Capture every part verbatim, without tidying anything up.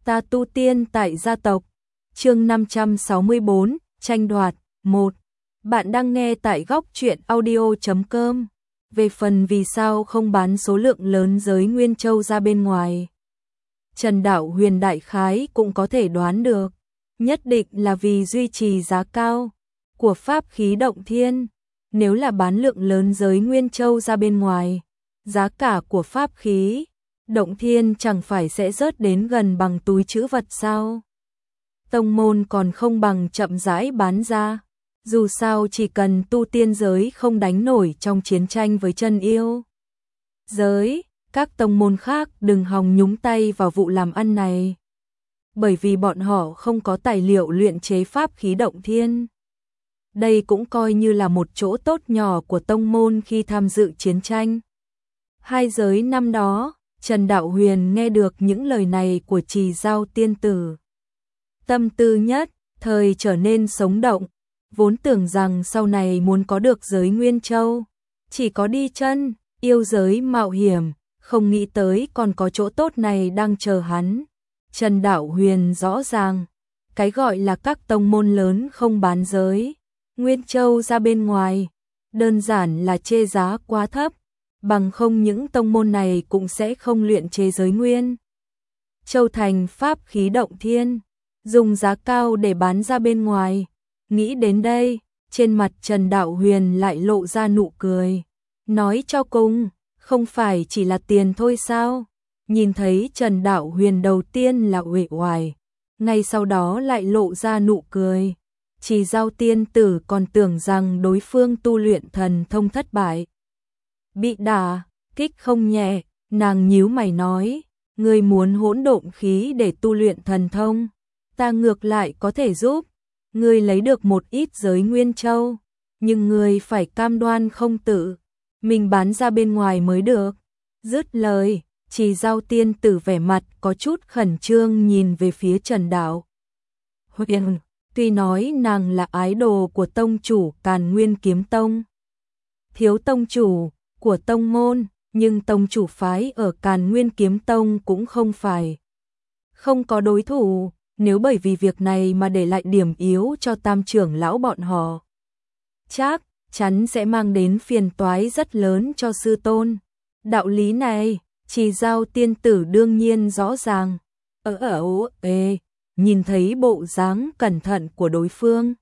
Ta tu tiên tại gia tộc. Chương năm trăm sáu mươi bốn, tranh đoạt. một. Bạn đang nghe tại góc truyện audio chấm com. Về phần vì sao không bán số lượng lớn giới Nguyên Châu ra bên ngoài, Trần Đạo Huyền đại khái cũng có thể đoán được, nhất định là vì duy trì giá cao của pháp khí động thiên. Nếu là bán lượng lớn giới Nguyên Châu ra bên ngoài, giá cả của pháp khí động thiên chẳng phải sẽ rớt đến gần bằng túi trữ vật sao? Tông môn còn không bằng chậm rãi bán ra, dù sao chỉ cần tu tiên giới không đánh nổi trong chiến tranh với chân yêu giới, các tông môn khác đừng hòng nhúng tay vào vụ làm ăn này, bởi vì bọn họ không có tài liệu luyện chế pháp khí động thiên. Đây cũng coi như là một chỗ tốt nhỏ của tông môn khi tham dự chiến tranh. Hai giới năm đó, Trần Đạo Huyền nghe được những lời này của Trì Giao tiên tử, tâm tư nhất thời trở nên sống động, vốn tưởng rằng sau này muốn có được giới Nguyên Châu, chỉ có đi chân, yêu giới mạo hiểm, không nghĩ tới còn có chỗ tốt này đang chờ hắn. Trần Đạo Huyền rõ ràng, cái gọi là các tông môn lớn không bán giới Nguyên Châu ra bên ngoài, đơn giản là chê giá quá thấp, bằng không những tông môn này cũng sẽ không luyện chế giới Nguyên Châu thành pháp khí động thiên, dùng giá cao để bán ra bên ngoài. Nghĩ đến đây, trên mặt Trần Đạo Huyền lại lộ ra nụ cười, nói cho cùng, không phải chỉ là tiền thôi sao? Nhìn thấy Trần Đạo Huyền đầu tiên là uể oải, ngay sau đó lại lộ ra nụ cười. Trì Giao tiên tử còn tưởng rằng đối phương tu luyện thần thông thất bại, bị đả kích không nhẹ, nàng nhíu mày nói, ngươi muốn hỗn độn khí để tu luyện thần thông, ta ngược lại có thể giúp ngươi lấy được một ít giới Nguyên Châu, nhưng ngươi phải cam đoan không tự mình bán ra bên ngoài mới được. Dứt lời, Trì Giao tiên tử vẻ mặt có chút khẩn trương nhìn về phía Trần Đạo Huyền. Tuy nói nàng là ái đồ của tông chủ Càn Nguyên Kiếm Tông, thiếu tông chủ của tông môn, nhưng tông chủ phái ở Càn Nguyên Kiếm Tông cũng không phải không có đối thủ. Nếu bởi vì việc này mà để lại điểm yếu cho tam trưởng lão bọn họ, chắc chắn sẽ mang đến phiền toái rất lớn cho sư tôn. Đạo lý này, Trì Giao tiên tử đương nhiên rõ ràng. Ở ở ê, nhìn thấy bộ dáng cẩn thận của đối phương,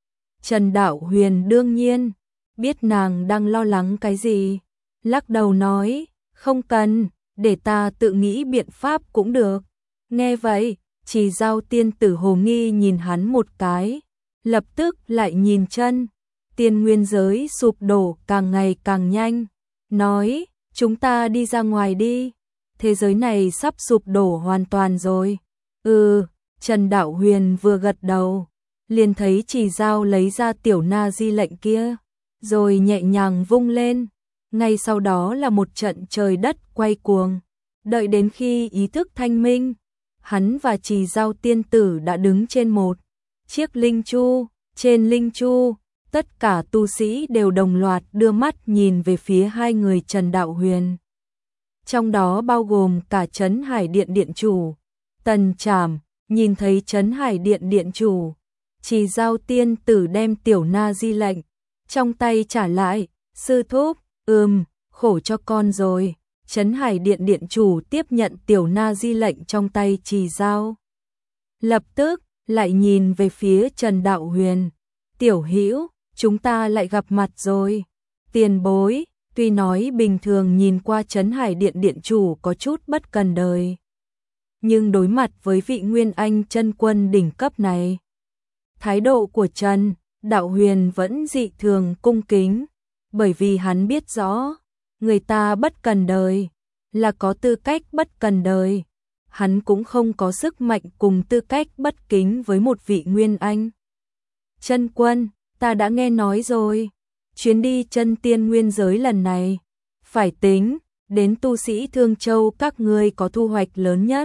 Trần Đạo Huyền đương nhiên biết nàng đang lo lắng cái gì, lắc đầu nói, không cần, để ta tự nghĩ biện pháp cũng được. Nghe vậy, Trì Giao tiên tử hồ nghi nhìn hắn một cái, lập tức lại nhìn chân, tiên nguyên giới sụp đổ càng ngày càng nhanh, nói, chúng ta đi ra ngoài đi, thế giới này sắp sụp đổ hoàn toàn rồi. Ừ, Trần Đạo Huyền vừa gật đầu, liền thấy Trì Giao lấy ra tiểu na di lệnh kia, rồi nhẹ nhàng vung lên, ngay sau đó là một trận trời đất quay cuồng. Đợi đến khi ý thức thanh minh, hắn và Trì Giao tiên tử đã đứng trên một chiếc linh chu, trên linh chu, tất cả tu sĩ đều đồng loạt đưa mắt nhìn về phía hai người Trần Đạo Huyền. Trong đó bao gồm cả Trấn Hải Điện điện chủ, Tần Trảm. Nhìn thấy Trấn Hải Điện điện chủ, Trì Giao tiên tử đem tiểu na di lệnh trong tay trả lại, sư thúc, ừm, khổ cho con rồi. Trấn Hải Điện điện chủ tiếp nhận tiểu na di lệnh trong tay Trì Giao, lập tức lại nhìn về phía Trần Đạo Huyền, tiểu hữu, chúng ta lại gặp mặt rồi. Tiền bối, tuy nói bình thường nhìn qua Trấn Hải Điện điện chủ có chút bất cần đời, nhưng đối mặt với vị Nguyên Anh chân quân đỉnh cấp này, thái độ của Trần Đạo Huyền vẫn dị thường cung kính, bởi vì hắn biết rõ, người ta bất cần đời là có tư cách bất cần đời, hắn cũng không có sức mạnh cùng tư cách bất kính với một vị Nguyên Anh chân quân. Ta đã nghe nói rồi, chuyến đi chân tiên nguyên giới lần này, phải tính đến tu sĩ Thương Châu các ngươi có thu hoạch lớn nhất.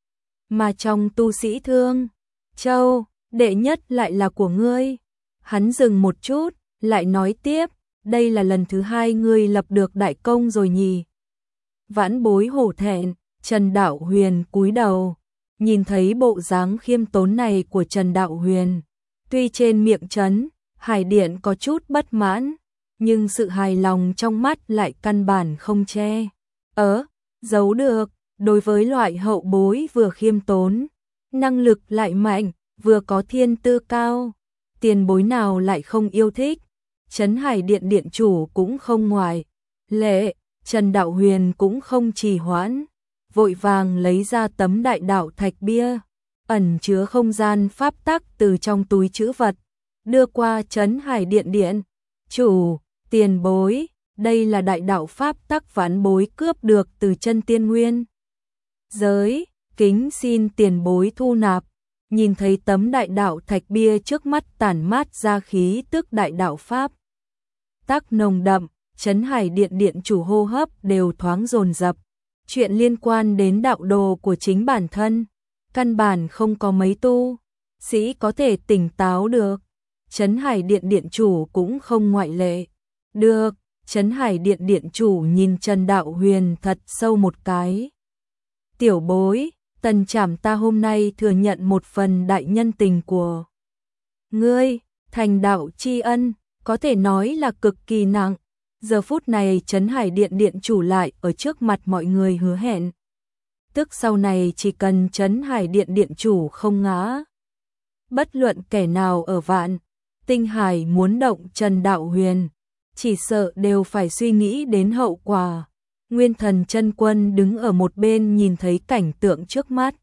Mà trong tu sĩ Thương Châu, đệ nhất lại là của ngươi. Hắn dừng một chút, lại nói tiếp, đây là lần thứ hai ngươi lập được đại công rồi nhỉ. Vãn bối hổ thẹn, Trần Đạo Huyền cúi đầu, Nhìn thấy bộ dáng khiêm tốn này của Trần Đạo Huyền, tuy trên miệng Trấn Hải Điện có chút bất mãn, nhưng sự hài lòng trong mắt lại căn bản không che ớ giấu được. Đối với loại hậu bối vừa khiêm tốn, năng lực lại mạnh, vừa có thiên tư cao, tiền bối nào lại không yêu thích. Trấn Hải Điện điện chủ cũng không ngoại lệ. Trần Đạo Huyền cũng không trì hoãn, vội vàng lấy ra tấm đại đạo thạch bia, ẩn chứa không gian pháp tắc từ trong túi trữ vật, đưa qua Trấn Hải Điện điện chủ. Tiền bối, đây là đại đạo pháp tắc vãn bối cướp được từ chân tiên nguyên giới, kính xin tiền bối thu nạp. Nhìn thấy tấm đại đạo thạch bia trước mắt tản mát ra khí tức đại đạo pháp tắc nồng đậm, Trấn Hải Điện điện chủ hô hấp đều thoáng dồn dập. Chuyện liên quan đến đạo đồ của chính bản thân, căn bản không có mấy tu sĩ có thể tỉnh táo được. Trấn Hải Điện điện chủ cũng không ngoại lệ. Được, Trấn Hải Điện điện chủ nhìn Trần Đạo Huyền thật sâu một cái. Tiểu bối, Tần Trảm ta hôm nay thừa nhận một phần đại nhân tình của ngươi, thành đạo tri ân, có thể nói là cực kỳ nặng. Giờ phút này Trấn Hải Điện điện chủ lại ở trước mặt mọi người hứa hẹn. Tức sau này chỉ cần Trấn Hải Điện điện chủ không ngã, bất luận kẻ nào ở Vạn Tinh Hải muốn động Trần Đạo Huyền, chỉ sợ đều phải suy nghĩ đến hậu quả. Nguyên Thần Chân Quân đứng ở một bên nhìn thấy cảnh tượng trước mắt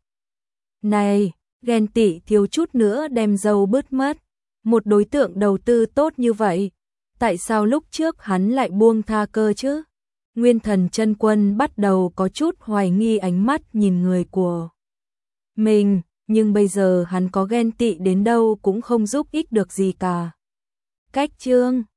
này, ghen tị thiếu chút nữa đem dâu bứt mất. Một đối tượng đầu tư tốt như vậy, tại sao lúc trước hắn lại buông tha cơ chứ? Nguyên Thần Chân Quân bắt đầu có chút hoài nghi ánh mắt nhìn người của mình, nhưng bây giờ hắn có ghen tị đến đâu cũng không giúp ích được gì cả. Cách chương